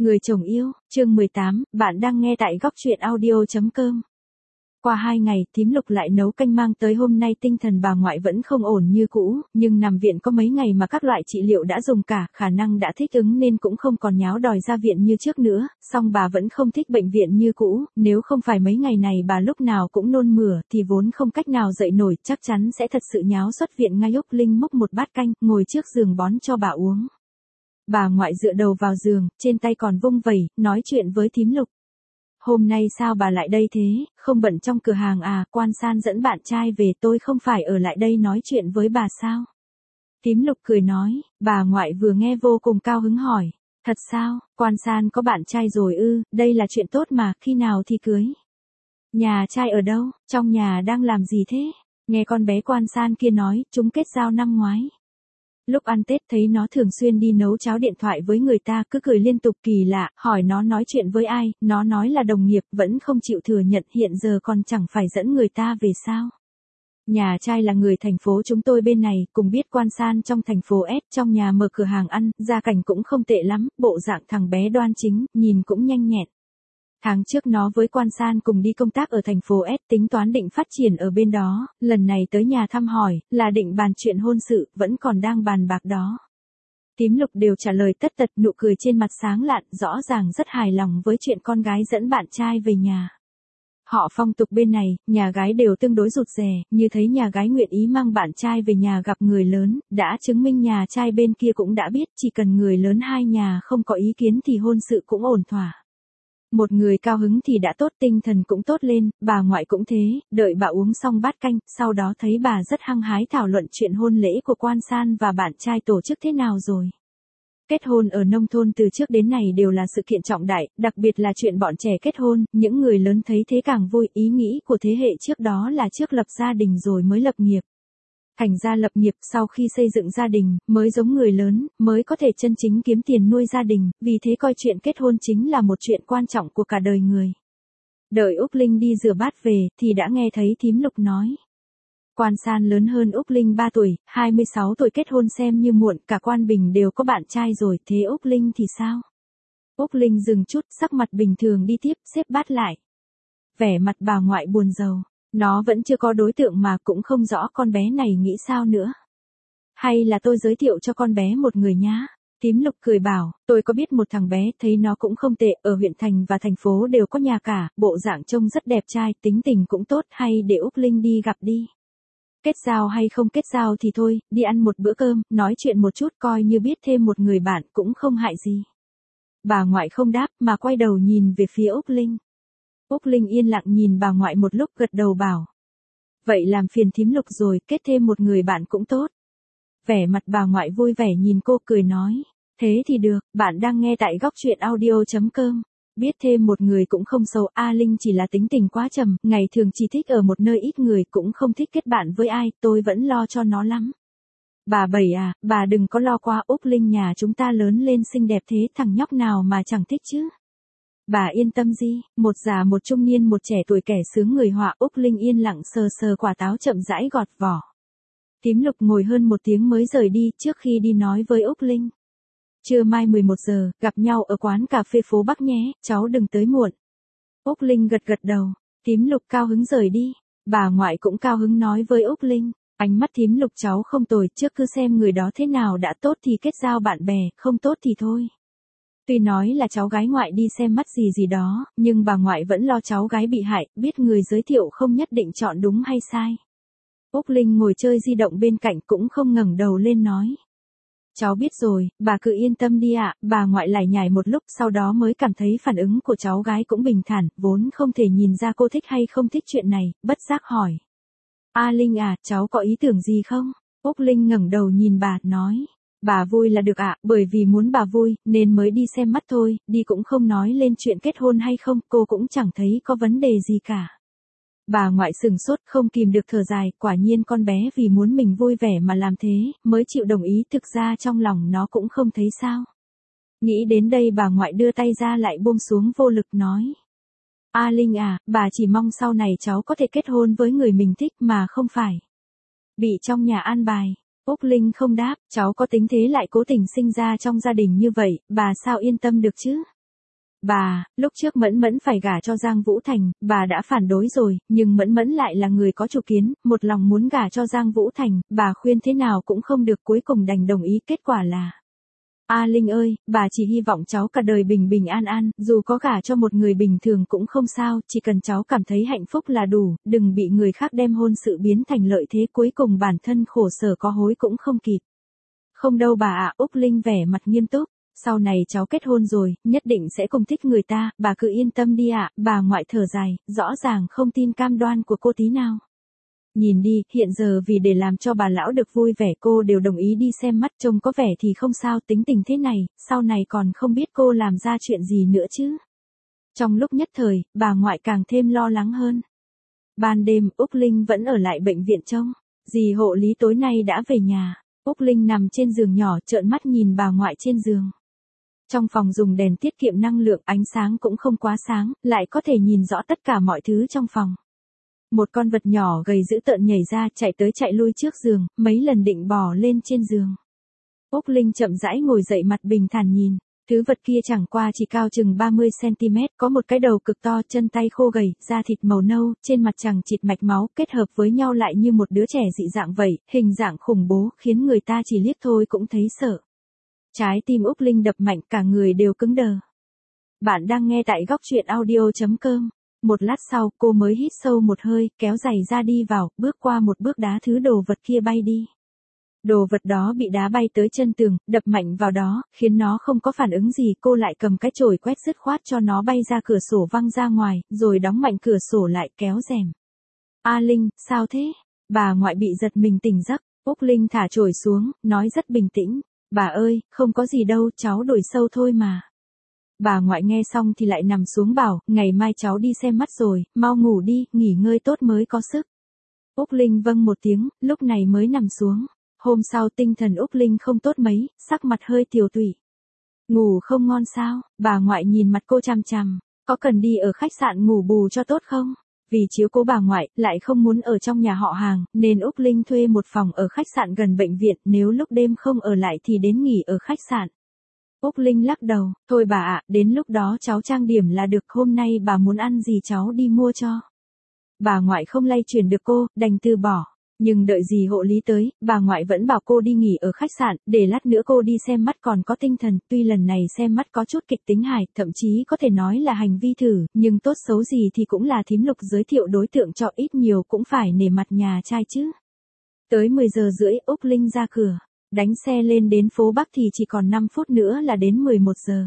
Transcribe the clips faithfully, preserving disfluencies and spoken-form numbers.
Người chồng yêu, chương mười tám, bạn đang nghe tại góc truyện audio chấm com. Qua hai ngày, thím Lục lại nấu canh mang tới, hôm nay tinh thần bà ngoại vẫn không ổn như cũ, nhưng nằm viện có mấy ngày mà các loại trị liệu đã dùng cả, khả năng đã thích ứng nên cũng không còn nháo đòi ra viện như trước nữa, song bà vẫn không thích bệnh viện như cũ, nếu không phải mấy ngày này bà lúc nào cũng nôn mửa thì vốn không cách nào dậy nổi, chắc chắn sẽ thật sự nháo xuất viện ngay. Úc Linh múc một bát canh, ngồi trước giường bón cho bà uống. Bà ngoại dựa đầu vào giường, trên tay còn vung vẩy, nói chuyện với thím Lục. Hôm nay sao bà lại đây thế, không bận trong cửa hàng à, Quan San dẫn bạn trai về, tôi không phải ở lại đây nói chuyện với bà sao? Thím Lục cười nói, bà ngoại vừa nghe vô cùng cao hứng hỏi, thật sao, Quan San có bạn trai rồi ư, đây là chuyện tốt mà, khi nào thì cưới? Nhà trai ở đâu, trong nhà đang làm gì thế? Nghe con bé Quan San kia nói, chúng kết giao năm ngoái. Lúc ăn Tết thấy nó thường xuyên đi nấu cháo, điện thoại với người ta cứ cười liên tục, kỳ lạ, hỏi nó nói chuyện với ai, nó nói là đồng nghiệp, vẫn không chịu thừa nhận, hiện giờ còn chẳng phải dẫn người ta về sao. Nhà trai là người thành phố chúng tôi bên này, cùng biết Quan San trong thành phố S, trong nhà mở cửa hàng ăn, gia cảnh cũng không tệ lắm, bộ dạng thằng bé đoan chính, nhìn cũng nhanh nhẹn. Tháng trước nó với Quan San cùng đi công tác ở thành phố S, tính toán định phát triển ở bên đó, lần này tới nhà thăm hỏi, là định bàn chuyện hôn sự, vẫn còn đang bàn bạc đó. Thím Lục đều trả lời tất tật, nụ cười trên mặt sáng lạn, rõ ràng rất hài lòng với chuyện con gái dẫn bạn trai về nhà. Họ phong tục bên này, nhà gái đều tương đối rụt rè, như thấy nhà gái nguyện ý mang bạn trai về nhà gặp người lớn, đã chứng minh nhà trai bên kia cũng đã biết, chỉ cần người lớn hai nhà không có ý kiến thì hôn sự cũng ổn thỏa. Một người cao hứng thì đã tốt, tinh thần cũng tốt lên, bà ngoại cũng thế, đợi bà uống xong bát canh, sau đó thấy bà rất hăng hái thảo luận chuyện hôn lễ của Quan San và bạn trai tổ chức thế nào rồi. Kết hôn ở nông thôn từ trước đến nay đều là sự kiện trọng đại, đặc biệt là chuyện bọn trẻ kết hôn, những người lớn thấy thế càng vui, ý nghĩ của thế hệ trước đó là trước lập gia đình rồi mới lập nghiệp. Thành ra lập nghiệp sau khi xây dựng gia đình, mới giống người lớn, mới có thể chân chính kiếm tiền nuôi gia đình, vì thế coi chuyện kết hôn chính là một chuyện quan trọng của cả đời người. Đợi Úc Linh đi rửa bát về, thì đã nghe thấy thím Lục nói. Quan San lớn hơn Úc Linh ba tuổi, hai mươi sáu tuổi kết hôn xem như muộn, cả Quan Bình đều có bạn trai rồi, thế Úc Linh thì sao? Úc Linh dừng chút, sắc mặt bình thường đi tiếp, xếp bát lại. Vẻ mặt bà ngoại buồn rầu. Nó vẫn chưa có đối tượng mà, cũng không rõ con bé này nghĩ sao nữa. Hay là tôi giới thiệu cho con bé một người nhá. Thím Lục cười bảo, tôi có biết một thằng bé, thấy nó cũng không tệ, ở huyện thành và thành phố đều có nhà cả, bộ dạng trông rất đẹp trai, tính tình cũng tốt, hay để Úc Linh đi gặp đi. Kết giao hay không kết giao thì thôi, đi ăn một bữa cơm, nói chuyện một chút, coi như biết thêm một người bạn cũng không hại gì. Bà ngoại không đáp mà quay đầu nhìn về phía Úc Linh. Úc Linh yên lặng nhìn bà ngoại một lúc, gật đầu bảo. Vậy làm phiền thím Lục rồi, kết thêm một người bạn cũng tốt. Vẻ mặt bà ngoại vui vẻ nhìn cô, cười nói. Thế thì được, bạn đang nghe tại góc truyện audio chấm com. Biết thêm một người cũng không xấu, A Linh chỉ là tính tình quá trầm, ngày thường chỉ thích ở một nơi ít người, cũng không thích kết bạn với ai, tôi vẫn lo cho nó lắm. Bà Bảy à, bà đừng có lo quá, Úc Linh nhà chúng ta lớn lên xinh đẹp thế, thằng nhóc nào mà chẳng thích chứ. Bà yên tâm gì, một già một trung niên một trẻ tuổi kẻ sướng người họa. Úc Linh yên lặng sờ sờ quả táo chậm rãi gọt vỏ. Thím Lục ngồi hơn một tiếng mới rời đi, trước khi đi nói với Úc Linh. Trưa mai mười một giờ, gặp nhau ở quán cà phê phố Bắc nhé, cháu đừng tới muộn. Úc Linh gật gật đầu, thím Lục cao hứng rời đi. Bà ngoại cũng cao hứng nói với Úc Linh, ánh mắt thím Lục cháu không tồi, trước cứ xem người đó thế nào, đã tốt thì kết giao bạn bè, không tốt thì thôi. Tuy nói là cháu gái ngoại đi xem mắt gì gì đó, nhưng bà ngoại vẫn lo cháu gái bị hại, biết người giới thiệu không nhất định chọn đúng hay sai. Úc Linh ngồi chơi di động bên cạnh cũng không ngẩng đầu lên nói. Cháu biết rồi, bà cứ yên tâm đi ạ. Bà ngoại lải nhải một lúc, sau đó mới cảm thấy phản ứng của cháu gái cũng bình thản, vốn không thể nhìn ra cô thích hay không thích chuyện này, bất giác hỏi. A Linh à, cháu có ý tưởng gì không? Úc Linh ngẩng đầu nhìn bà, nói. Bà vui là được ạ, bởi vì muốn bà vui, nên mới đi xem mắt thôi, đi cũng không nói lên chuyện kết hôn hay không, cô cũng chẳng thấy có vấn đề gì cả. Bà ngoại sừng sốt, không kìm được thở dài, quả nhiên con bé vì muốn mình vui vẻ mà làm thế, mới chịu đồng ý, thực ra trong lòng nó cũng không thấy sao. Nghĩ đến đây bà ngoại đưa tay ra lại buông xuống vô lực nói. A Linh à, bà chỉ mong sau này cháu có thể kết hôn với người mình thích mà không phải bị trong nhà an bài. Úc Linh không đáp, cháu có tính thế lại cố tình sinh ra trong gia đình như vậy, bà sao yên tâm được chứ? Bà, lúc trước Mẫn Mẫn phải gả cho Giang Vũ Thành, bà đã phản đối rồi, nhưng Mẫn Mẫn lại là người có chủ kiến, một lòng muốn gả cho Giang Vũ Thành, bà khuyên thế nào cũng không được, cuối cùng đành đồng ý, kết quả là... A Linh ơi, bà chỉ hy vọng cháu cả đời bình bình an an, dù có gả cho một người bình thường cũng không sao, chỉ cần cháu cảm thấy hạnh phúc là đủ, đừng bị người khác đem hôn sự biến thành lợi thế, cuối cùng bản thân khổ sở có hối cũng không kịp. Không đâu bà ạ, Úc Linh vẻ mặt nghiêm túc. Sau này cháu kết hôn rồi, nhất định sẽ cùng thích người ta, bà cứ yên tâm đi ạ, bà ngoại thở dài, rõ ràng không tin cam đoan của cô tí nào. Nhìn đi, hiện giờ vì để làm cho bà lão được vui vẻ cô đều đồng ý đi xem mắt, trông có vẻ thì không sao, tính tình thế này, sau này còn không biết cô làm ra chuyện gì nữa chứ. Trong lúc nhất thời, bà ngoại càng thêm lo lắng hơn. Ban đêm, Úc Linh vẫn ở lại bệnh viện trông, dì hộ lý tối nay đã về nhà, Úc Linh nằm trên giường nhỏ trợn mắt nhìn bà ngoại trên giường. Trong phòng dùng đèn tiết kiệm năng lượng, ánh sáng cũng không quá sáng, lại có thể nhìn rõ tất cả mọi thứ trong phòng. Một con vật nhỏ gầy dữ tợn nhảy ra, chạy tới chạy lui trước giường, mấy lần định bò lên trên giường. Úc Linh chậm rãi ngồi dậy, mặt bình thản nhìn, thứ vật kia chẳng qua chỉ cao chừng ba mươi xăng ti mét, có một cái đầu cực to, chân tay khô gầy, da thịt màu nâu, trên mặt chẳng chịt mạch máu, kết hợp với nhau lại như một đứa trẻ dị dạng vậy, hình dạng khủng bố, khiến người ta chỉ liếc thôi cũng thấy sợ. Trái tim Úc Linh đập mạnh, cả người đều cứng đờ. Bạn đang nghe tại góc truyện audio chấm com. Một lát sau, cô mới hít sâu một hơi, kéo giày ra đi vào, bước qua một bước đá thứ đồ vật kia bay đi. Đồ vật đó bị đá bay tới chân tường, đập mạnh vào đó, khiến nó không có phản ứng gì, cô lại cầm cái chổi quét dứt khoát cho nó bay ra cửa sổ văng ra ngoài, rồi đóng mạnh cửa sổ lại, kéo rèm. A Linh, sao thế? Bà ngoại bị giật mình tỉnh giấc, Úc Linh thả chổi xuống, nói rất bình tĩnh. Bà ơi, không có gì đâu, cháu đổi sâu thôi mà. Bà ngoại nghe xong thì lại nằm xuống bảo, ngày mai cháu đi xem mắt rồi, mau ngủ đi, nghỉ ngơi tốt mới có sức. Úc Linh vâng một tiếng, lúc này mới nằm xuống. Hôm sau tinh thần Úc Linh không tốt mấy, sắc mặt hơi tiều tụy. Ngủ không ngon sao? Bà ngoại nhìn mặt cô chằm chằm, có cần đi ở khách sạn ngủ bù cho tốt không? Vì chiếu cố bà ngoại, lại không muốn ở trong nhà họ hàng, nên Úc Linh thuê một phòng ở khách sạn gần bệnh viện, nếu lúc đêm không ở lại thì đến nghỉ ở khách sạn. Úc Linh lắc đầu, thôi bà ạ, đến lúc đó cháu trang điểm là được, hôm nay bà muốn ăn gì cháu đi mua cho. Bà ngoại không lay chuyển được cô, đành từ bỏ. Nhưng đợi dì hộ lý tới, bà ngoại vẫn bảo cô đi nghỉ ở khách sạn, để lát nữa cô đi xem mắt còn có tinh thần, tuy lần này xem mắt có chút kịch tính hài, thậm chí có thể nói là hành vi thử, nhưng tốt xấu gì thì cũng là thím Lục giới thiệu đối tượng cho, ít nhiều cũng phải nể mặt nhà trai chứ. Tới mười giờ rưỡi, Úc Linh ra cửa, đánh xe lên đến phố Bắc thì chỉ còn năm phút nữa là đến mười một giờ.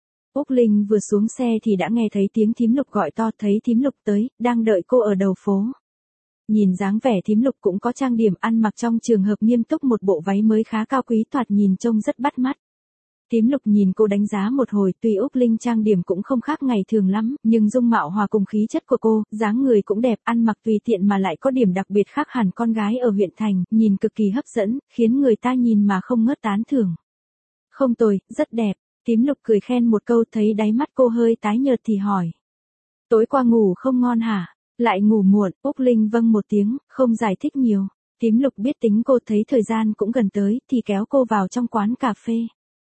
Úc Linh vừa xuống xe thì đã nghe thấy tiếng thím Lục gọi to, thấy thím Lục tới, đang đợi cô ở đầu phố. Nhìn dáng vẻ thím Lục cũng có trang điểm, ăn mặc trong trường hợp nghiêm túc, một bộ váy mới khá cao quý, thoạt nhìn trông rất bắt mắt. Thím Lục nhìn cô đánh giá một hồi, tuy Úc Linh trang điểm cũng không khác ngày thường lắm, nhưng dung mạo hòa cùng khí chất của cô, dáng người cũng đẹp, ăn mặc tùy tiện mà lại có điểm đặc biệt khác hẳn con gái ở huyện thành, nhìn cực kỳ hấp dẫn, khiến người ta nhìn mà không ngớt tán thưởng. Không tồi, rất đẹp, thím Lục cười khen một câu, thấy đáy mắt cô hơi tái nhợt thì hỏi. Tối qua ngủ không ngon hả? Lại ngủ muộn, Úc Linh vâng một tiếng, không giải thích nhiều. Thím Lục biết tính cô, thấy thời gian cũng gần tới, thì kéo cô vào trong quán cà phê.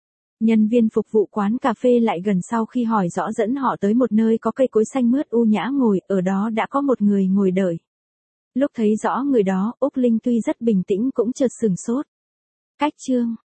Nhân viên phục vụ quán cà phê lại gần, sau khi hỏi rõ dẫn họ tới một nơi có cây cối xanh mướt u nhã ngồi, ở đó đã có một người ngồi đợi. Lúc thấy rõ người đó, Úc Linh tuy rất bình tĩnh cũng chợt sửng sốt. Cách Trương,